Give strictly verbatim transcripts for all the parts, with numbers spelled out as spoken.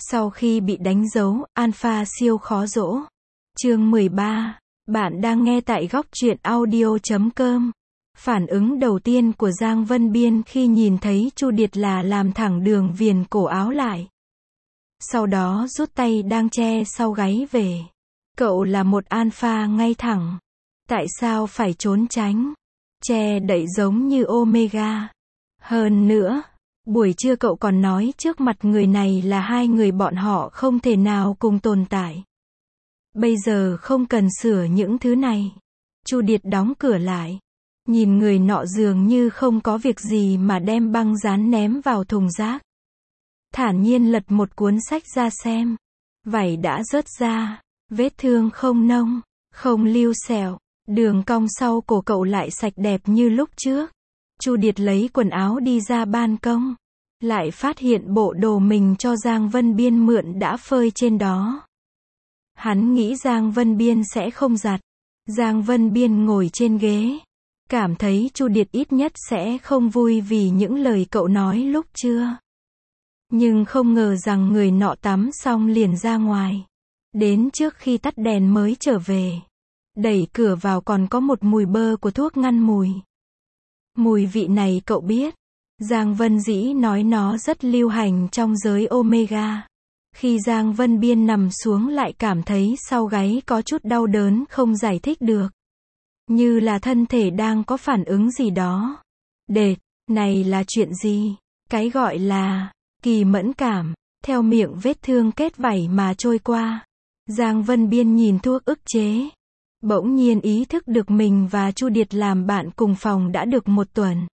Sau khi bị đánh dấu, Alpha siêu khó dỗ. Chương mười ba. Bạn đang nghe tại góc truyện audio chấm com. Phản ứng đầu tiên của Giang Vân Biên khi nhìn thấy Chu Điệt là làm thẳng đường viền cổ áo lại. Sau đó rút tay đang che sau gáy về. Cậu là một alpha ngay thẳng. Tại sao phải trốn tránh? Che đậy giống như Omega. Hơn nữa, buổi trưa cậu còn nói trước mặt người này là hai người bọn họ không thể nào cùng tồn tại. Bây giờ không cần sửa những thứ này. Chu Điệt đóng cửa lại. Nhìn người nọ dường như không có việc gì mà đem băng dán ném vào thùng rác. Thản nhiên lật một cuốn sách ra xem. Vảy đã rớt ra. Vết thương không nông, không lưu sẹo. Đường cong sau cổ cậu lại sạch đẹp như lúc trước. Chu Điệt lấy quần áo đi ra ban công. Lại phát hiện bộ đồ mình cho Giang Vân Biên mượn đã phơi trên đó. Hắn nghĩ Giang Vân Biên sẽ không giặt. Giang Vân Biên ngồi trên ghế. Cảm thấy Chu Điệt ít nhất sẽ không vui vì những lời cậu nói lúc trưa. Nhưng không ngờ rằng người nọ tắm xong liền ra ngoài. Đến trước khi tắt đèn mới trở về. Đẩy cửa vào còn có một mùi bơ của thuốc ngăn mùi. Mùi vị này cậu biết. Giang Vân Dĩ nói nó rất lưu hành trong giới Omega. Khi Giang Vân Biên nằm xuống lại cảm thấy sau gáy có chút đau đớn không giải thích được. Như là thân thể đang có phản ứng gì đó. Đệt, này là chuyện gì? Cái gọi là kỳ mẫn cảm, theo miệng vết thương kết vảy mà trôi qua. Giang Vân Biên nhìn thuốc ức chế. Bỗng nhiên ý thức được mình và Chu Điệt làm bạn cùng phòng đã được một tuần.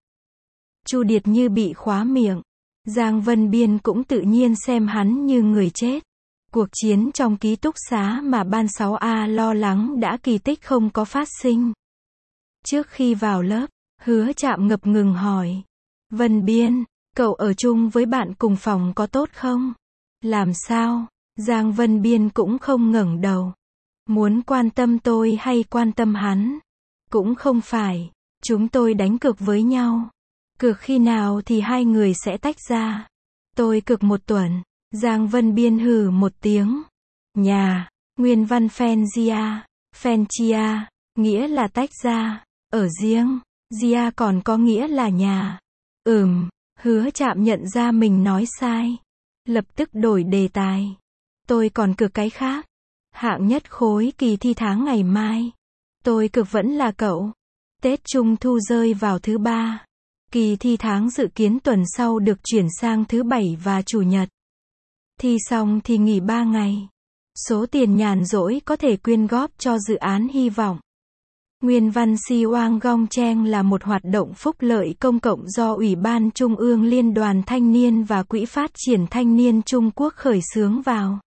Chu Điệt như bị khóa miệng. Giang Vân Biên cũng tự nhiên xem hắn như người chết. Cuộc chiến trong ký túc xá mà ban sáu A lo lắng đã kỳ tích không có phát sinh. Trước khi vào lớp, Hứa Trạm ngập ngừng hỏi. Vân Biên, cậu ở chung với bạn cùng phòng có tốt không? Làm sao? Giang Vân Biên cũng không ngẩng đầu. Muốn quan tâm tôi hay quan tâm hắn? Cũng không phải. Chúng tôi đánh cược với nhau. Cược khi nào thì hai người sẽ tách ra. Tôi cược một tuần. Giang Vân Biên hừ một tiếng. Nhà, nguyên văn Phengia, Phenchia, nghĩa là tách ra, ở riêng, Gia còn có nghĩa là nhà. Ừm, Hứa Trạm nhận ra mình nói sai. Lập tức đổi đề tài. Tôi còn cược cái khác. Hạng nhất khối kỳ thi tháng ngày mai. Tôi cược vẫn là cậu. Tết Trung Thu rơi vào thứ ba. Kỳ thi tháng dự kiến tuần sau được chuyển sang thứ bảy và chủ nhật. Thi xong thì nghỉ ba ngày. Số tiền nhàn rỗi có thể quyên góp cho dự án hy vọng. Nguyên văn Si Oang Gong Cheng là một hoạt động phúc lợi công cộng do Ủy ban Trung ương Liên đoàn Thanh niên và Quỹ phát triển thanh niên Trung Quốc khởi xướng vào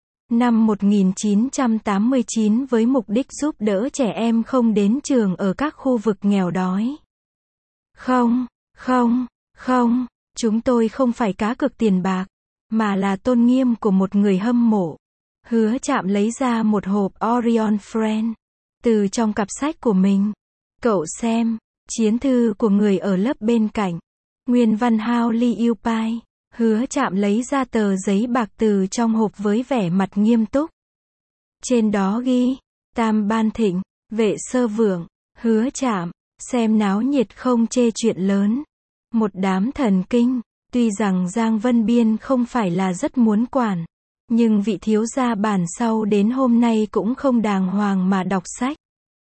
năm một nghìn chín trăm tám mươi chín với mục đích giúp đỡ trẻ em không đến trường ở các khu vực nghèo đói. Không, không, không, chúng tôi không phải cá cược tiền bạc, mà là tôn nghiêm của một người hâm mộ. Hứa Trạm lấy ra một hộp Orion Friend từ trong cặp sách của mình. Cậu xem, chiến thư của người ở lớp bên cạnh. Nguyên văn Hao Li Yêu Pai. Hứa Trạm lấy ra tờ giấy bạc từ trong hộp với vẻ mặt nghiêm túc. Trên đó ghi, Tam Ban Thịnh, Vệ Sơ Vượng, Hứa Trạm, xem náo nhiệt không chê chuyện lớn. Một đám thần kinh, tuy rằng Giang Vân Biên không phải là rất muốn quản, nhưng vị thiếu gia bản sau đến hôm nay cũng không đàng hoàng mà đọc sách.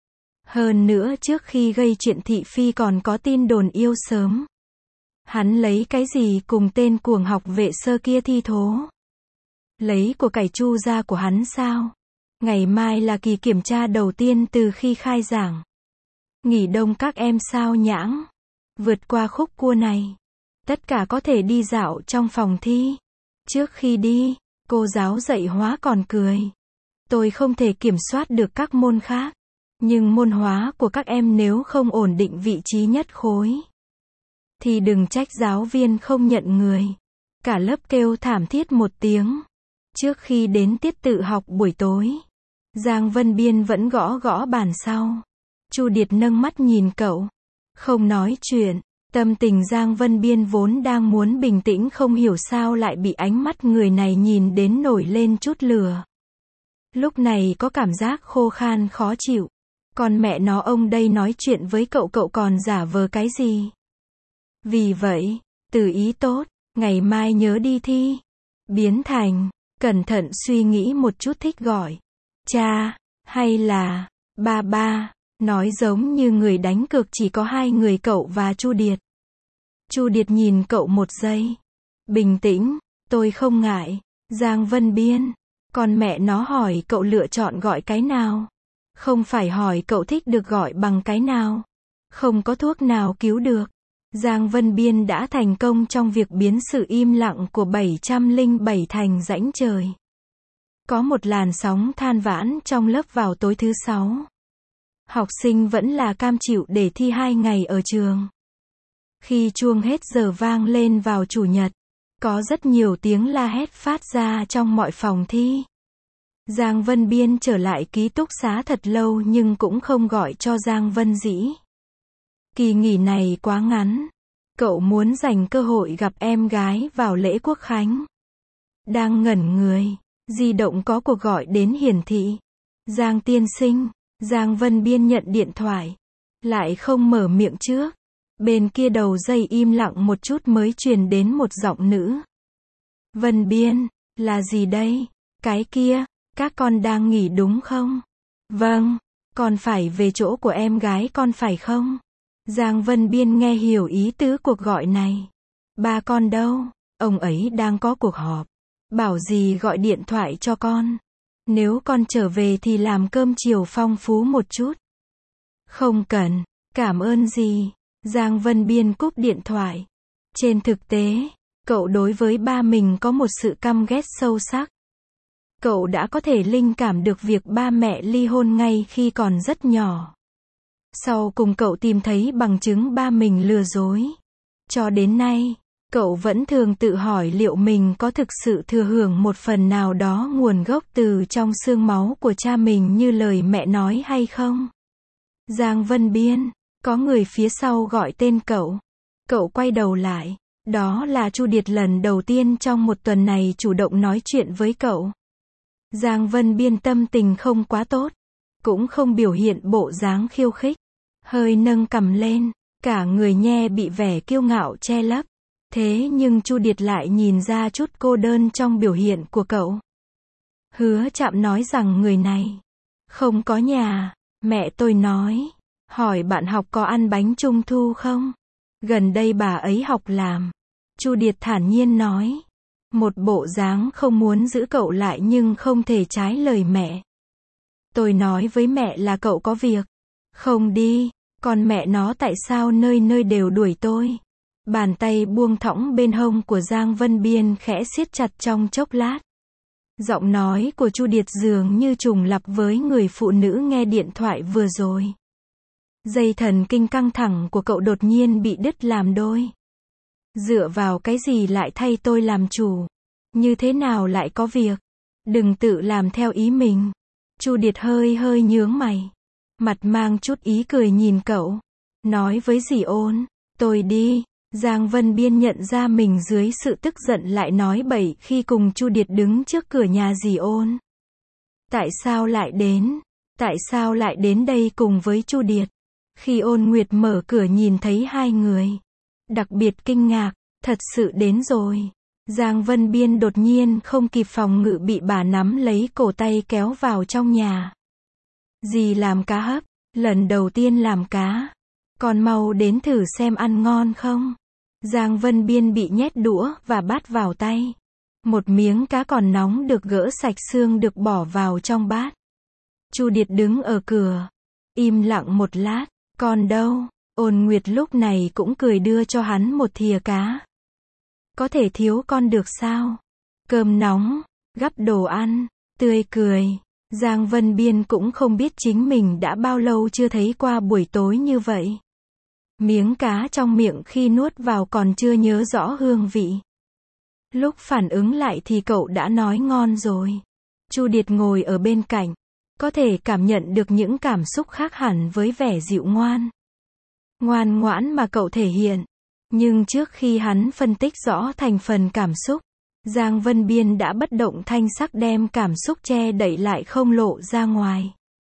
Hơn nữa trước khi gây chuyện thị phi còn có tin đồn yêu sớm. Hắn lấy cái gì cùng tên cuồng học Vệ Sơ kia thi thố? Lấy của cải Chu gia của hắn sao? Ngày mai là kỳ kiểm tra đầu tiên từ khi khai giảng. Nghỉ đông các em sao nhãng? Vượt qua khúc cua này. Tất cả có thể đi dạo trong phòng thi. Trước khi đi, cô giáo dạy hóa còn cười. Tôi không thể kiểm soát được các môn khác. Nhưng môn hóa của các em nếu không ổn định vị trí nhất khối, thì đừng trách giáo viên không nhận người. Cả lớp kêu thảm thiết một tiếng. Trước khi đến tiết tự học buổi tối, Giang Vân Biên vẫn gõ gõ bàn sau. Chu Điệt nâng mắt nhìn cậu. Không nói chuyện. Tâm tình Giang Vân Biên vốn đang muốn bình tĩnh không hiểu sao lại bị ánh mắt người này nhìn đến nổi lên chút lửa. Lúc này có cảm giác khô khan khó chịu. Còn mẹ nó ông đây nói chuyện với cậu cậu còn giả vờ cái gì? Vì vậy, từ ý tốt, ngày mai nhớ đi thi. Biến thành, cẩn thận suy nghĩ một chút thích gọi. Cha, hay là, ba ba, nói giống như người đánh cược chỉ có hai người cậu và Chu Điệt. Chu Điệt nhìn cậu một giây. Bình tĩnh, tôi không ngại. Giang Vân Biên, còn mẹ nó hỏi cậu lựa chọn gọi cái nào? Không phải hỏi cậu thích được gọi bằng cái nào? Không có thuốc nào cứu được. Giang Vân Biên đã thành công trong việc biến sự im lặng của bảy trăm lẻ bảy thành rãnh trời. Có một làn sóng than vãn trong lớp vào tối thứ sáu. Học sinh vẫn là cam chịu để thi hai ngày ở trường. Khi chuông hết giờ vang lên vào chủ nhật, có rất nhiều tiếng la hét phát ra trong mọi phòng thi. Giang Vân Biên trở lại ký túc xá thật lâu nhưng cũng không gọi cho Giang Vân Dĩ. Kỳ nghỉ này quá ngắn. Cậu muốn dành cơ hội gặp em gái vào lễ quốc khánh. Đang ngẩn người, di động có cuộc gọi đến hiển thị. Giang tiên sinh, Giang Vân Biên nhận điện thoại. Lại không mở miệng trước. Bên kia đầu dây im lặng một chút mới truyền đến một giọng nữ. Vân Biên, là gì đây? Cái kia, các con đang nghỉ đúng không? Vâng, con phải về chỗ của em gái con phải không? Giang Vân Biên nghe hiểu ý tứ cuộc gọi này. Ba con đâu? Ông ấy đang có cuộc họp. Bảo gì gọi điện thoại cho con. Nếu con trở về thì làm cơm chiều phong phú một chút. Không cần, cảm ơn gì. Giang Vân Biên cúp điện thoại. Trên thực tế, cậu đối với ba mình có một sự căm ghét sâu sắc. Cậu đã có thể linh cảm được việc ba mẹ ly hôn ngay khi còn rất nhỏ. Sau cùng cậu tìm thấy bằng chứng ba mình lừa dối. Cho đến nay, cậu vẫn thường tự hỏi liệu mình có thực sự thừa hưởng một phần nào đó nguồn gốc từ trong xương máu của cha mình như lời mẹ nói hay không. Giang Vân Biên, có người phía sau gọi tên cậu. Cậu quay đầu lại. Đó là Chu Điệt lần đầu tiên trong một tuần này chủ động nói chuyện với cậu. Giang Vân Biên tâm tình không quá tốt. Cũng không biểu hiện bộ dáng khiêu khích. Hơi nâng cằm lên. Cả người nhe bị vẻ kiêu ngạo che lấp. Thế nhưng Chu Điệt lại nhìn ra chút cô đơn trong biểu hiện của cậu. Hứa Trạm nói rằng người này không có nhà. Mẹ tôi nói. Hỏi bạn học có ăn bánh trung thu không? Gần đây bà ấy học làm. Chu Điệt thản nhiên nói. Một bộ dáng không muốn giữ cậu lại nhưng không thể trái lời mẹ. Tôi nói với mẹ là cậu có việc. Không đi. Còn mẹ nó tại sao nơi nơi đều đuổi tôi? Bàn tay buông thõng bên hông của Giang Vân Biên khẽ siết chặt trong chốc lát. Giọng nói của Chu Điệt dường như trùng lặp với người phụ nữ nghe điện thoại vừa rồi. Dây thần kinh căng thẳng của cậu đột nhiên bị đứt làm đôi. Dựa vào cái gì lại thay tôi làm chủ? Như thế nào lại có việc? Đừng tự làm theo ý mình. Chu Điệt hơi hơi nhướng mày. Mặt mang chút ý cười nhìn cậu. Nói với dì Ôn. Tôi đi. Giang Vân Biên nhận ra mình dưới sự tức giận lại nói bậy khi cùng Chu Điệt đứng trước cửa nhà dì Ôn. Tại sao lại đến? Tại sao lại đến đây cùng với Chu Điệt? Khi Ôn Nguyệt mở cửa nhìn thấy hai người. Đặc biệt kinh ngạc. Thật sự đến rồi. Giang Vân Biên đột nhiên không kịp phòng ngự bị bà nắm lấy cổ tay kéo vào trong nhà. Dì làm cá hấp. Lần đầu tiên làm cá. Con mau đến thử xem ăn ngon không? Giang Vân Biên bị nhét đũa và bát vào tay. Một miếng cá còn nóng được gỡ sạch xương được bỏ vào trong bát. Chu Điệt đứng ở cửa. Im lặng một lát. Con đâu? Ôn Nguyệt lúc này cũng cười đưa cho hắn một thìa cá. Có thể thiếu con được sao? Cơm nóng, gắp đồ ăn, tươi cười. Giang Vân Biên cũng không biết chính mình đã bao lâu chưa thấy qua buổi tối như vậy. Miếng cá trong miệng khi nuốt vào còn chưa nhớ rõ hương vị. Lúc phản ứng lại thì cậu đã nói ngon rồi. Chu Điệt ngồi ở bên cạnh. Có thể cảm nhận được những cảm xúc khác hẳn với vẻ dịu ngoan. Ngoan ngoãn mà cậu thể hiện. Nhưng trước khi hắn phân tích rõ thành phần cảm xúc, Giang Vân Biên đã bất động thanh sắc đem cảm xúc che đậy lại không lộ ra ngoài.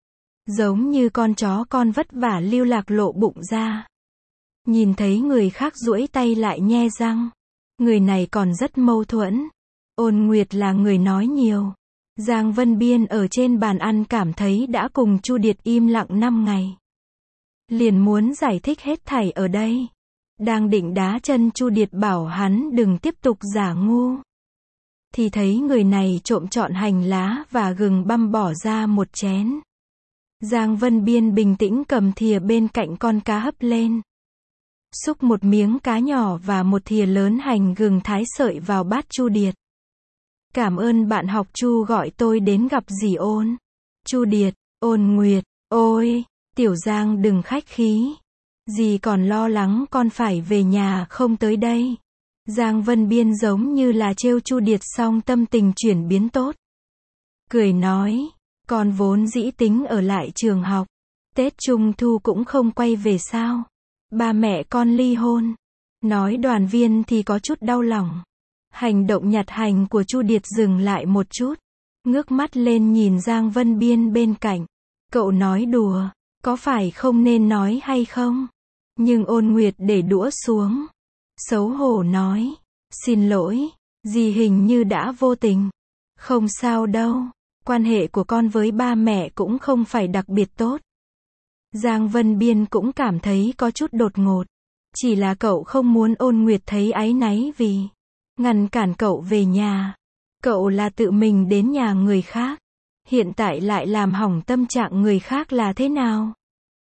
Giống như con chó con vất vả lưu lạc lộ bụng ra. Nhìn thấy người khác duỗi tay lại nhe răng. Người này còn rất mâu thuẫn. Ôn Nguyệt là người nói nhiều. Giang Vân Biên ở trên bàn ăn cảm thấy đã cùng Chu Điệt im lặng năm ngày. Liền muốn giải thích hết thảy ở đây. Đang định đá chân Chu Điệt bảo hắn đừng tiếp tục giả ngu. Thì thấy người này trộm trọn hành lá và gừng băm bỏ ra một chén. Giang Vân Biên bình tĩnh cầm thìa bên cạnh con cá hấp lên. Xúc một miếng cá nhỏ và một thìa lớn hành gừng thái sợi vào bát Chu Điệt. Cảm ơn bạn học Chu gọi tôi đến gặp dì Ôn. Chu Điệt, Ôn Nguyệt, ôi, Tiểu Giang đừng khách khí. Dì còn lo lắng con phải về nhà không tới đây. Giang Vân Biên giống như là trêu Chu Điệt xong tâm tình chuyển biến tốt. Cười nói, con vốn dĩ tính ở lại trường học. Tết Trung Thu cũng không quay về sao. Ba mẹ con ly hôn. Nói đoàn viên thì có chút đau lòng. Hành động nhặt hành của Chu Điệt dừng lại một chút. Ngước mắt lên nhìn Giang Vân Biên bên cạnh. Cậu nói đùa, có phải không nên nói hay không? Nhưng Ôn Nguyệt để đũa xuống. Xấu hổ nói, xin lỗi, dì hình như đã vô tình. Không sao đâu, quan hệ của con với ba mẹ cũng không phải đặc biệt tốt. Giang Vân Biên cũng cảm thấy có chút đột ngột. Chỉ là cậu không muốn Ôn Nguyệt thấy áy náy vì ngăn cản cậu về nhà. Cậu là tự mình đến nhà người khác. Hiện tại lại làm hỏng tâm trạng người khác là thế nào?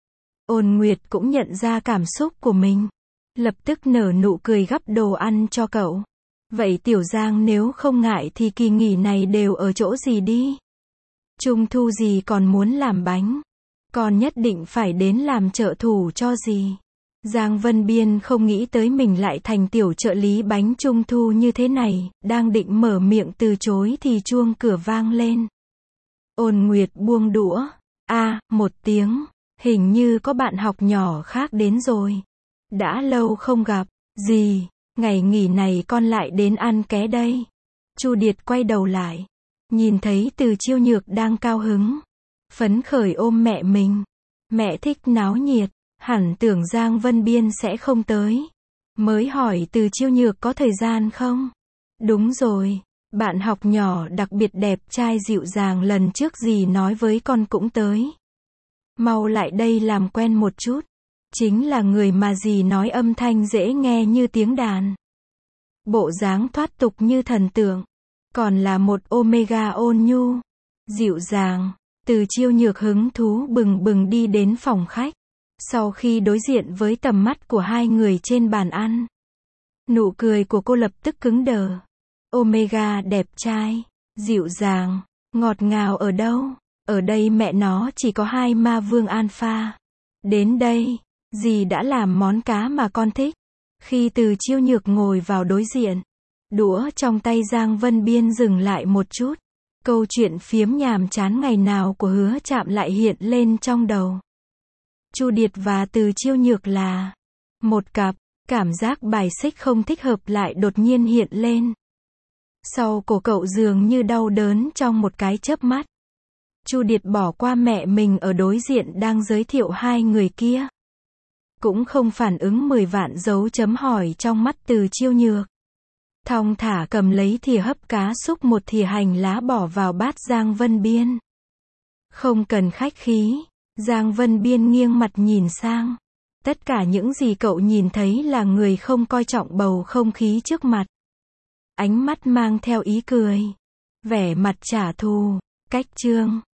Ôn Nguyệt cũng nhận ra cảm xúc của mình. Lập tức nở nụ cười gắp đồ ăn cho cậu. Vậy Tiểu Giang nếu không ngại thì kỳ nghỉ này đều ở chỗ gì đi? Trung thu gì còn muốn làm bánh? Con nhất định phải đến làm trợ thủ cho gì? Giang Vân Biên không nghĩ tới mình lại thành tiểu trợ lý bánh Trung thu như thế này, đang định mở miệng từ chối thì chuông cửa vang lên. Ôn Nguyệt buông đũa. A, à, một tiếng. Hình như có bạn học nhỏ khác đến rồi. Đã lâu không gặp. Dì, ngày nghỉ này con lại đến ăn ké đây. Chu Điệt quay đầu lại. Nhìn thấy Từ Chiêu Nhược đang cao hứng. Phấn khởi ôm mẹ mình. Mẹ thích náo nhiệt. Hẳn tưởng Giang Vân Biên sẽ không tới. Mới hỏi Từ Chiêu Nhược có thời gian không? Đúng rồi. Bạn học nhỏ đặc biệt đẹp trai dịu dàng lần trước dì nói với con cũng tới. Mau lại đây làm quen một chút. Chính là người mà dì nói âm thanh dễ nghe như tiếng đàn. Bộ dáng thoát tục như thần tượng. Còn là một Omega ôn nhu. Dịu dàng. Từ Chiêu Nhược hứng thú bừng bừng đi đến phòng khách. Sau khi đối diện với tầm mắt của hai người trên bàn ăn. Nụ cười của cô lập tức cứng đờ. Omega đẹp trai, dịu dàng, ngọt ngào ở đâu? Ở đây mẹ nó chỉ có hai ma vương alpha. Đến đây, dì đã làm món cá mà con thích. Khi Từ Chiêu Nhược ngồi vào đối diện, đũa trong tay Giang Vân Biên dừng lại một chút. Câu chuyện phiếm nhàm chán ngày nào của Hứa Trạm lại hiện lên trong đầu. Chu Điệt và Từ Chiêu Nhược là một cặp, cảm giác bài xích không thích hợp lại đột nhiên hiện lên. Sau cổ cậu dường như đau đớn trong một cái chớp mắt. Chu Điệt bỏ qua mẹ mình ở đối diện đang giới thiệu hai người kia. Cũng không phản ứng mười vạn dấu chấm hỏi trong mắt Từ Chiêu Nhược. Thong thả cầm lấy thìa hấp cá xúc một thìa hành lá bỏ vào bát Giang Vân Biên. Không cần khách khí. Giang Vân Biên nghiêng mặt nhìn sang. Tất cả những gì cậu nhìn thấy là người không coi trọng bầu không khí trước mặt. Ánh mắt mang theo ý cười. Vẻ mặt trả thù. Cách chương.